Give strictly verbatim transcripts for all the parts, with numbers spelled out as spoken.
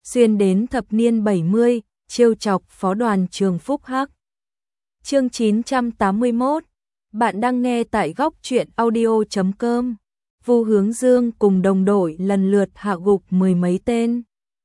xuyên đến thập niên bảy mươi, trêu chọc phó đoàn trường Phúc Hắc. Chương chín trăm tám mươi mốt. Bạn đang nghe tại góc truyện audio chấm com. Vu Hướng Dương cùng đồng đội lần lượt hạ gục mười mấy tên.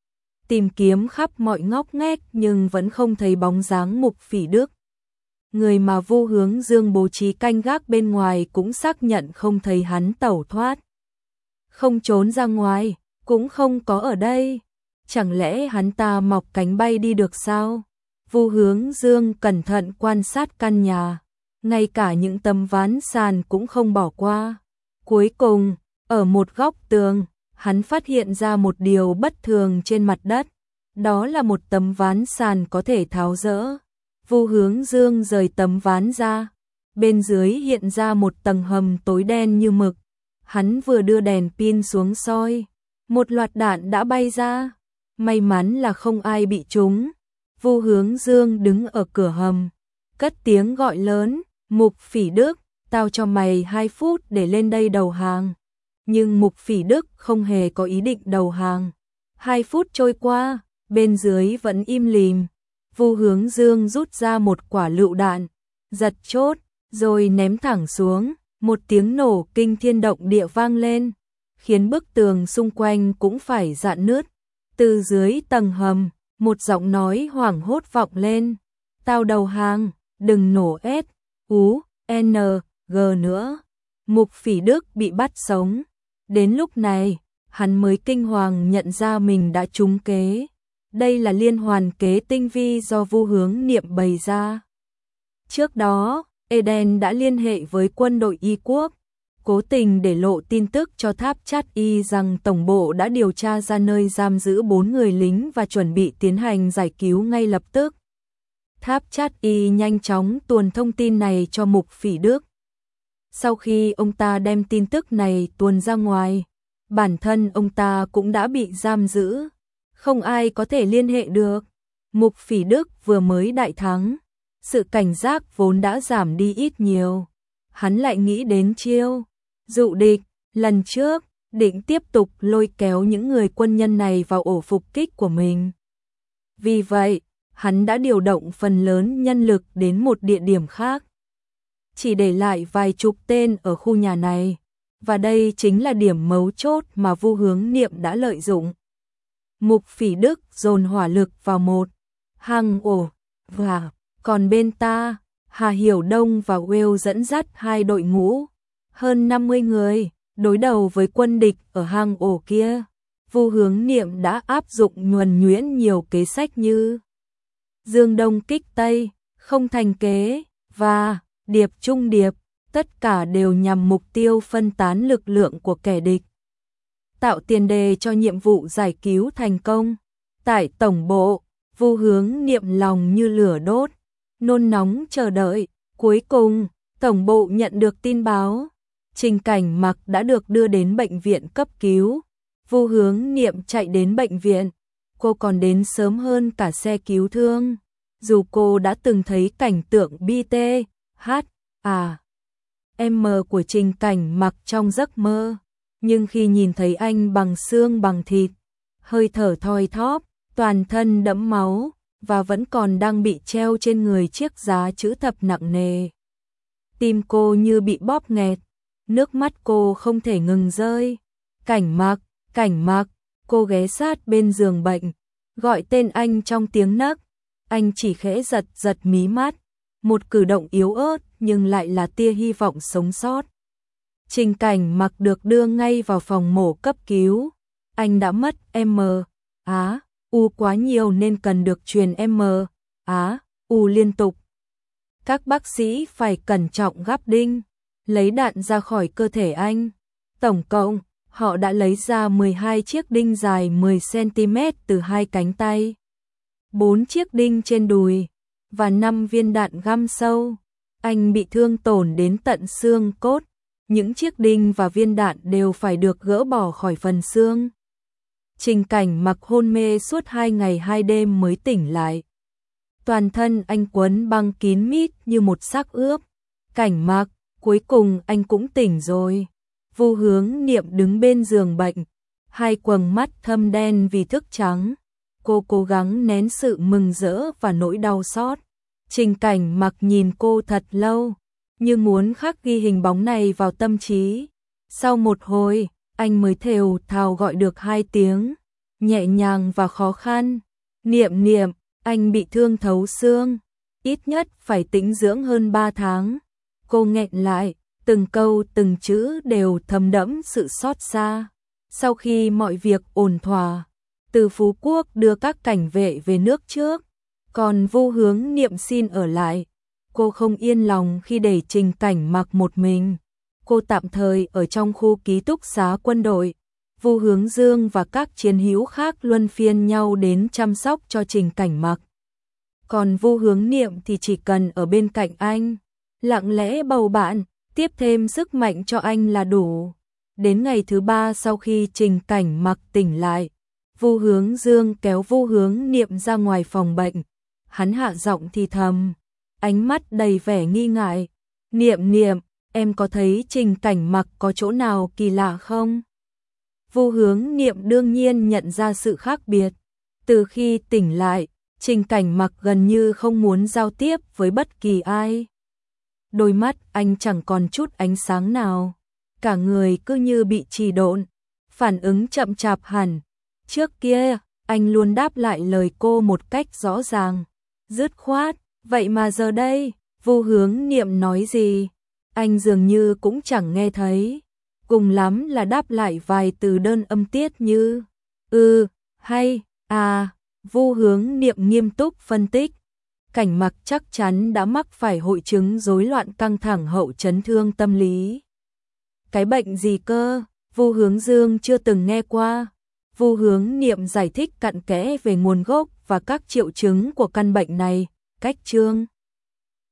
Tìm kiếm khắp mọi ngóc ngách nhưng vẫn không thấy bóng dáng Mục Phỉ Đức. Người mà Vu Hướng Dương bố trí canh gác bên ngoài cũng xác nhận không thấy hắn tẩu thoát. Không trốn ra ngoài, cũng không có ở đây. Chẳng lẽ hắn ta mọc cánh bay đi được sao? Vu Hướng Dương cẩn thận quan sát căn nhà, ngay cả những tấm ván sàn cũng không bỏ qua. Cuối cùng, ở một góc tường, hắn phát hiện ra một điều bất thường trên mặt đất. Đó là một tấm ván sàn có thể tháo dỡ. Vu Hướng Dương rời tấm ván ra. Bên dưới hiện ra một tầng hầm tối đen như mực. Hắn vừa đưa đèn pin xuống soi, một loạt đạn đã bay ra. May mắn là không ai bị trúng. Vu Hướng Dương đứng ở cửa hầm, cất tiếng gọi lớn, Mục Phỉ Đức, tao cho mày hai phút để lên đây đầu hàng. Nhưng Mục Phỉ Đức không hề có ý định đầu hàng. Hai phút trôi qua, bên dưới vẫn im lìm. Vu Hướng Dương rút ra một quả lựu đạn, giật chốt, rồi ném thẳng xuống. Một tiếng nổ kinh thiên động địa vang lên, khiến bức tường xung quanh cũng phải rạn nứt. Từ dưới tầng hầm, một giọng nói hoảng hốt vọng lên. Tao đầu hàng, đừng nổ S, U, N, G nữa. Mục Phỉ Đức bị bắt sống. Đến lúc này, hắn mới kinh hoàng nhận ra mình đã trúng kế. Đây là liên hoàn kế tinh vi do Vu Hướng Niệm bày ra. Trước đó, Eden đã liên hệ với quân đội Y quốc, cố tình để lộ tin tức cho Tháp Chát Y rằng tổng bộ đã điều tra ra nơi giam giữ bốn người lính và chuẩn bị tiến hành giải cứu ngay lập tức. Tháp Chát Y nhanh chóng tuồn thông tin này cho Mục Phỉ Đức. Sau khi ông ta đem tin tức này tuồn ra ngoài, bản thân ông ta cũng đã bị giam giữ, không ai có thể liên hệ được. Mục Phỉ Đức vừa mới đại thắng, sự cảnh giác vốn đã giảm đi ít nhiều. Hắn lại nghĩ đến chiêu dụ địch, lần trước, định tiếp tục lôi kéo những người quân nhân này vào ổ phục kích của mình. Vì vậy, hắn đã điều động phần lớn nhân lực đến một địa điểm khác. Chỉ để lại vài chục tên ở khu nhà này. Và đây chính là điểm mấu chốt mà Vu Hướng Niệm đã lợi dụng. Mục Phỉ Đức dồn hỏa lực vào một hang ổ, và còn bên ta, Hà Hiểu Đông và Will dẫn dắt hai đội ngũ, hơn năm mươi người, đối đầu với quân địch ở hang ổ kia. Vu Hướng Niệm đã áp dụng nhuần nhuyễn nhiều kế sách như Dương Đông kích Tây, không thành kế, và điệp trung điệp, tất cả đều nhằm mục tiêu phân tán lực lượng của kẻ địch. Tạo tiền đề cho nhiệm vụ giải cứu thành công. Tại tổng bộ, Vu Hướng Niệm lòng như lửa đốt, nôn nóng chờ đợi. Cuối cùng, tổng bộ nhận được tin báo, Trình Cảnh Mặc đã được đưa đến bệnh viện cấp cứu. Vu Hướng Niệm chạy đến bệnh viện, cô còn đến sớm hơn cả xe cứu thương. Dù cô đã từng thấy cảnh tượng bi tê, hát, à, em mờ của Trình Cảnh Mặc trong giấc mơ, nhưng khi nhìn thấy anh bằng xương bằng thịt, hơi thở thoi thóp, toàn thân đẫm máu, và vẫn còn đang bị treo trên người chiếc giá chữ thập nặng nề. Tim cô như bị bóp nghẹt, nước mắt cô không thể ngừng rơi. Cảnh Mặc, Cảnh Mặc, cô ghé sát bên giường bệnh, gọi tên anh trong tiếng nấc. Anh chỉ khẽ giật giật mí mắt, một cử động yếu ớt nhưng lại là tia hy vọng sống sót. Trình Cảnh Mặc được đưa ngay vào phòng mổ cấp cứu. Anh đã mất M, Á, U quá nhiều nên cần được truyền M, Á, U liên tục. Các bác sĩ phải cẩn trọng gắp đinh, lấy đạn ra khỏi cơ thể anh. Tổng cộng, họ đã lấy ra mười hai chiếc đinh dài mười xăng-ti-mét từ hai cánh tay, bốn chiếc đinh trên đùi, và năm viên đạn găm sâu. Anh bị thương tổn đến tận xương cốt. Những chiếc đinh và viên đạn đều phải được gỡ bỏ khỏi phần xương. Trình Cảnh Mặc hôn mê suốt hai ngày hai đêm mới tỉnh lại. Toàn thân anh quấn băng kín mít như một xác ướp. Cảnh Mặc, cuối cùng anh cũng tỉnh rồi. Vu Hướng Niệm đứng bên giường bệnh, hai quầng mắt thâm đen vì thức trắng. cô cố gắng nén sự mừng rỡ và nỗi đau xót. Trình Cảnh Mặc nhìn cô thật lâu, như muốn khắc ghi hình bóng này vào tâm trí. Sau một hồi, anh mới thều thào gọi được hai tiếng, nhẹ nhàng và khó khăn. Niệm Niệm, anh bị thương thấu xương, ít nhất phải tĩnh dưỡng hơn ba tháng. Cô nghẹn lại, từng câu từng chữ đều thấm đẫm sự xót xa. Sau khi mọi việc ổn thỏa, Từ Phú Quốc đưa các cảnh vệ về nước trước, còn Vu Hướng Niệm xin ở lại. Cô không yên lòng khi để Trình Cảnh Mặc một mình. Cô tạm thời ở trong khu ký túc xá quân đội. Vu Hướng Dương và các chiến hữu khác luân phiên nhau đến chăm sóc cho Trình Cảnh Mặc. Còn Vu Hướng Niệm thì chỉ cần ở bên cạnh anh, lặng lẽ bầu bạn, tiếp thêm sức mạnh cho anh là đủ. Đến ngày thứ ba sau khi Trình Cảnh Mặc tỉnh lại, Vu Hướng Dương kéo Vu Hướng Niệm ra ngoài phòng bệnh. Hắn hạ giọng thì thầm, ánh mắt đầy vẻ nghi ngại. Niệm Niệm, em có thấy Trình Cảnh Mặc có chỗ nào kỳ lạ không? Vu Hướng Niệm đương nhiên nhận ra sự khác biệt. Từ khi tỉnh lại, Trình Cảnh Mặc gần như không muốn giao tiếp với bất kỳ ai. Đôi mắt anh chẳng còn chút ánh sáng nào, cả người cứ như bị trì độn, phản ứng chậm chạp hẳn. Trước kia, anh luôn đáp lại lời cô một cách rõ ràng, dứt khoát, vậy mà giờ đây, Vu Hướng Niệm nói gì, anh dường như cũng chẳng nghe thấy, cùng lắm là đáp lại vài từ đơn âm tiết như ừ, hay, à. Vu Hướng Niệm nghiêm túc phân tích, Cảnh Mặc chắc chắn đã mắc phải hội chứng rối loạn căng thẳng hậu chấn thương tâm lý. Cái bệnh gì cơ? Vu Hướng Dương chưa từng nghe qua. Vu Hướng Niệm giải thích cặn kẽ về nguồn gốc và các triệu chứng của căn bệnh này. Cách chương